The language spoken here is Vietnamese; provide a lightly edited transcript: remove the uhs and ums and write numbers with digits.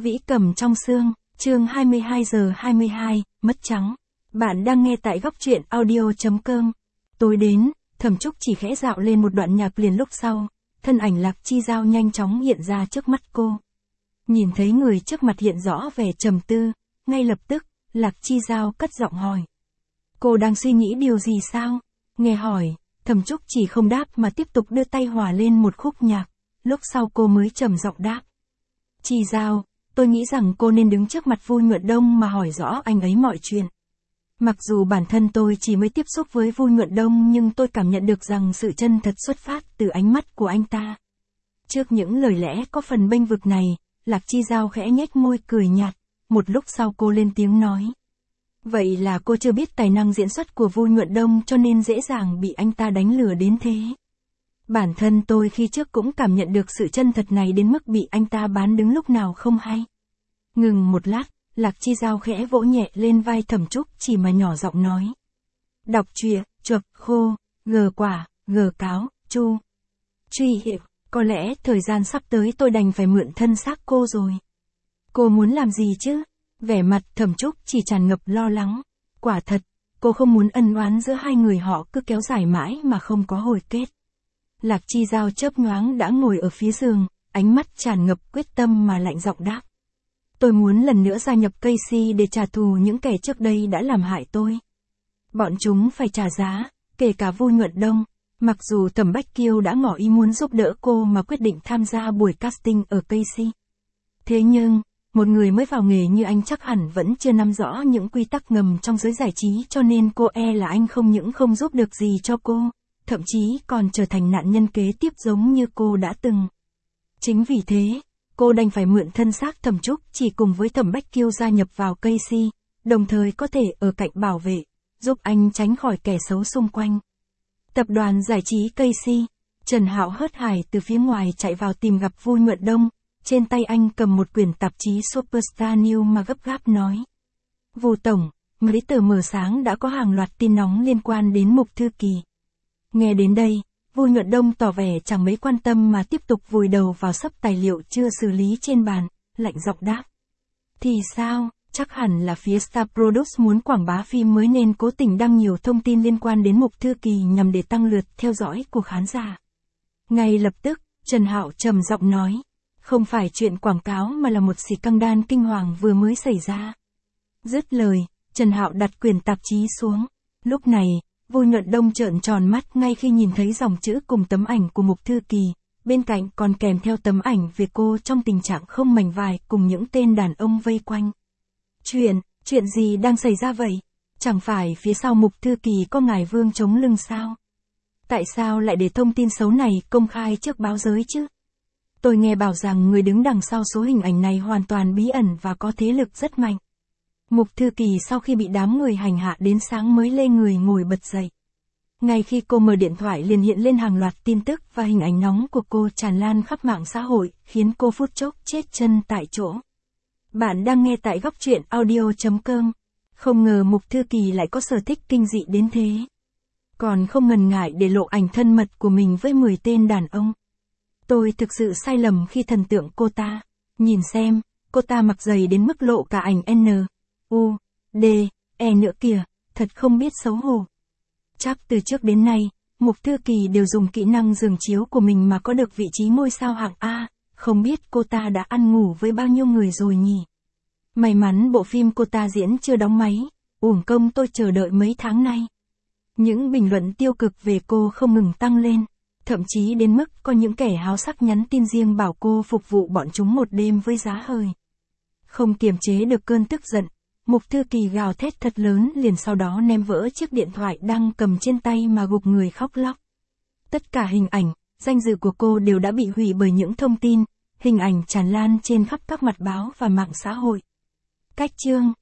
Vĩ cầm trong xương, chương 22:22, mất trắng. Bạn đang nghe tại góc truyện audio.com. Tối đến, Thẩm Trúc chỉ khẽ dạo lên một đoạn nhạc liền lúc sau, thân ảnh Lạc Chi Giao nhanh chóng hiện ra trước mắt cô. Nhìn thấy người trước mặt hiện rõ vẻ trầm tư, ngay lập tức, Lạc Chi Giao cất giọng hỏi. Cô đang suy nghĩ điều gì sao? Nghe hỏi, Thẩm Trúc chỉ không đáp mà tiếp tục đưa tay hòa lên một khúc nhạc, lúc sau cô mới trầm giọng đáp. Chi Giao, tôi nghĩ rằng cô nên đứng trước mặt Vui Nhuận Đông mà hỏi rõ anh ấy mọi chuyện. Mặc dù bản thân tôi chỉ mới tiếp xúc với Vui Nhuận Đông nhưng tôi cảm nhận được rằng sự chân thật xuất phát từ ánh mắt của anh ta. Trước những lời lẽ có phần bênh vực này, Lạc Chi Giao khẽ nhếch môi cười nhạt, một lúc sau cô lên tiếng nói. Vậy là cô chưa biết tài năng diễn xuất của Vui Nhuận Đông cho nên dễ dàng bị anh ta đánh lừa đến thế. Bản thân tôi khi trước cũng cảm nhận được sự chân thật này đến mức bị anh ta bán đứng lúc nào không hay. Ngừng một lát, Lạc Chi Giao khẽ vỗ nhẹ lên vai Thẩm Trúc chỉ mà nhỏ giọng nói. Đọc truyện, chuộc, khô, gờ quả, gờ cáo, chu. Truy hiệu, có lẽ thời gian sắp tới tôi đành phải mượn thân xác cô rồi. Cô muốn làm gì chứ? Vẻ mặt Thẩm Trúc chỉ tràn ngập lo lắng. Quả thật, cô không muốn ân oán giữa hai người họ cứ kéo dài mãi mà không có hồi kết. Lạc Chi Giao chớp nhoáng đã ngồi ở phía giường, ánh mắt tràn ngập quyết tâm mà lạnh giọng đáp. Tôi muốn lần nữa gia nhập Casey để trả thù những kẻ trước đây đã làm hại tôi. Bọn chúng phải trả giá, kể cả Vui Nhuận Đông. Mặc dù Thẩm Bách Kiêu đã ngỏ ý muốn giúp đỡ cô mà quyết định tham gia buổi casting ở Casey. Thế nhưng, một người mới vào nghề như anh chắc hẳn vẫn chưa nắm rõ những quy tắc ngầm trong giới giải trí cho nên cô e là anh không những không giúp được gì cho cô, thậm chí còn trở thành nạn nhân kế tiếp giống như cô đã từng. Chính vì thế, cô đành phải mượn thân xác Thẩm Trúc chỉ cùng với Thẩm Bách Kiêu gia nhập vào Casey, đồng thời có thể ở cạnh bảo vệ, giúp anh tránh khỏi kẻ xấu xung quanh. Tập đoàn giải trí Casey, Trần Hạo hớt hải từ phía ngoài chạy vào tìm gặp Vui Nhuận Đông, trên tay anh cầm một quyển tạp chí Superstar News mà gấp gáp nói. Vu Tổng, mấy tờ mờ sáng đã có hàng loạt tin nóng liên quan đến Mục Thư Kỳ. Nghe đến đây, Vui Nhuận Đông tỏ vẻ chẳng mấy quan tâm mà tiếp tục vùi đầu vào xấp tài liệu chưa xử lý trên bàn, lạnh giọng đáp. Thì sao, chắc hẳn là phía Star Produce muốn quảng bá phim mới nên cố tình đăng nhiều thông tin liên quan đến Mục Thư Kỳ nhằm để tăng lượt theo dõi của khán giả. Ngay lập tức, Trần Hạo trầm giọng nói. Không phải chuyện quảng cáo mà là một scandal kinh hoàng vừa mới xảy ra. Dứt lời, Trần Hạo đặt quyển tạp chí xuống. Lúc này, Vui Nhuận Đông trợn tròn mắt ngay khi nhìn thấy dòng chữ cùng tấm ảnh của Mục Thư Kỳ, bên cạnh còn kèm theo tấm ảnh về cô trong tình trạng không mảnh vải cùng những tên đàn ông vây quanh. Chuyện gì đang xảy ra vậy? Chẳng phải phía sau Mục Thư Kỳ có ngài Vương chống lưng sao? Tại sao lại để thông tin xấu này công khai trước báo giới chứ? Tôi nghe bảo rằng người đứng đằng sau số hình ảnh này hoàn toàn bí ẩn và có thế lực rất mạnh. Mục Thư Kỳ sau khi bị đám người hành hạ đến sáng mới lê người ngồi bật dậy. Ngay khi cô mở điện thoại liền hiện lên hàng loạt tin tức và hình ảnh nóng của cô tràn lan khắp mạng xã hội, khiến cô phút chốc chết chân tại chỗ. Bạn đang nghe tại góc truyện audio.com. Không ngờ Mục Thư Kỳ lại có sở thích kinh dị đến thế. Còn không ngần ngại để lộ ảnh thân mật của mình với 10 tên đàn ông. Tôi thực sự sai lầm khi thần tượng cô ta. Nhìn xem, cô ta mặc giày đến mức lộ cả ảnh N, U, D, E nữa kìa, thật không biết xấu hổ. Chắc từ trước đến nay, Mục Thư Kỳ đều dùng kỹ năng giường chiếu của mình mà có được vị trí ngôi sao hạng A, không biết cô ta đã ăn ngủ với bao nhiêu người rồi nhỉ. May mắn bộ phim cô ta diễn chưa đóng máy, uổng công tôi chờ đợi mấy tháng nay. Những bình luận tiêu cực về cô không ngừng tăng lên. Thậm chí đến mức có những kẻ háo sắc nhắn tin riêng bảo cô phục vụ bọn chúng một đêm với giá hời. Không kiềm chế được cơn tức giận, Mục Thư Kỳ gào thét thật lớn liền sau đó ném vỡ chiếc điện thoại đang cầm trên tay mà gục người khóc lóc. Tất cả hình ảnh, danh dự của cô đều đã bị hủy bởi những thông tin, hình ảnh tràn lan trên khắp các mặt báo và mạng xã hội. Cách chương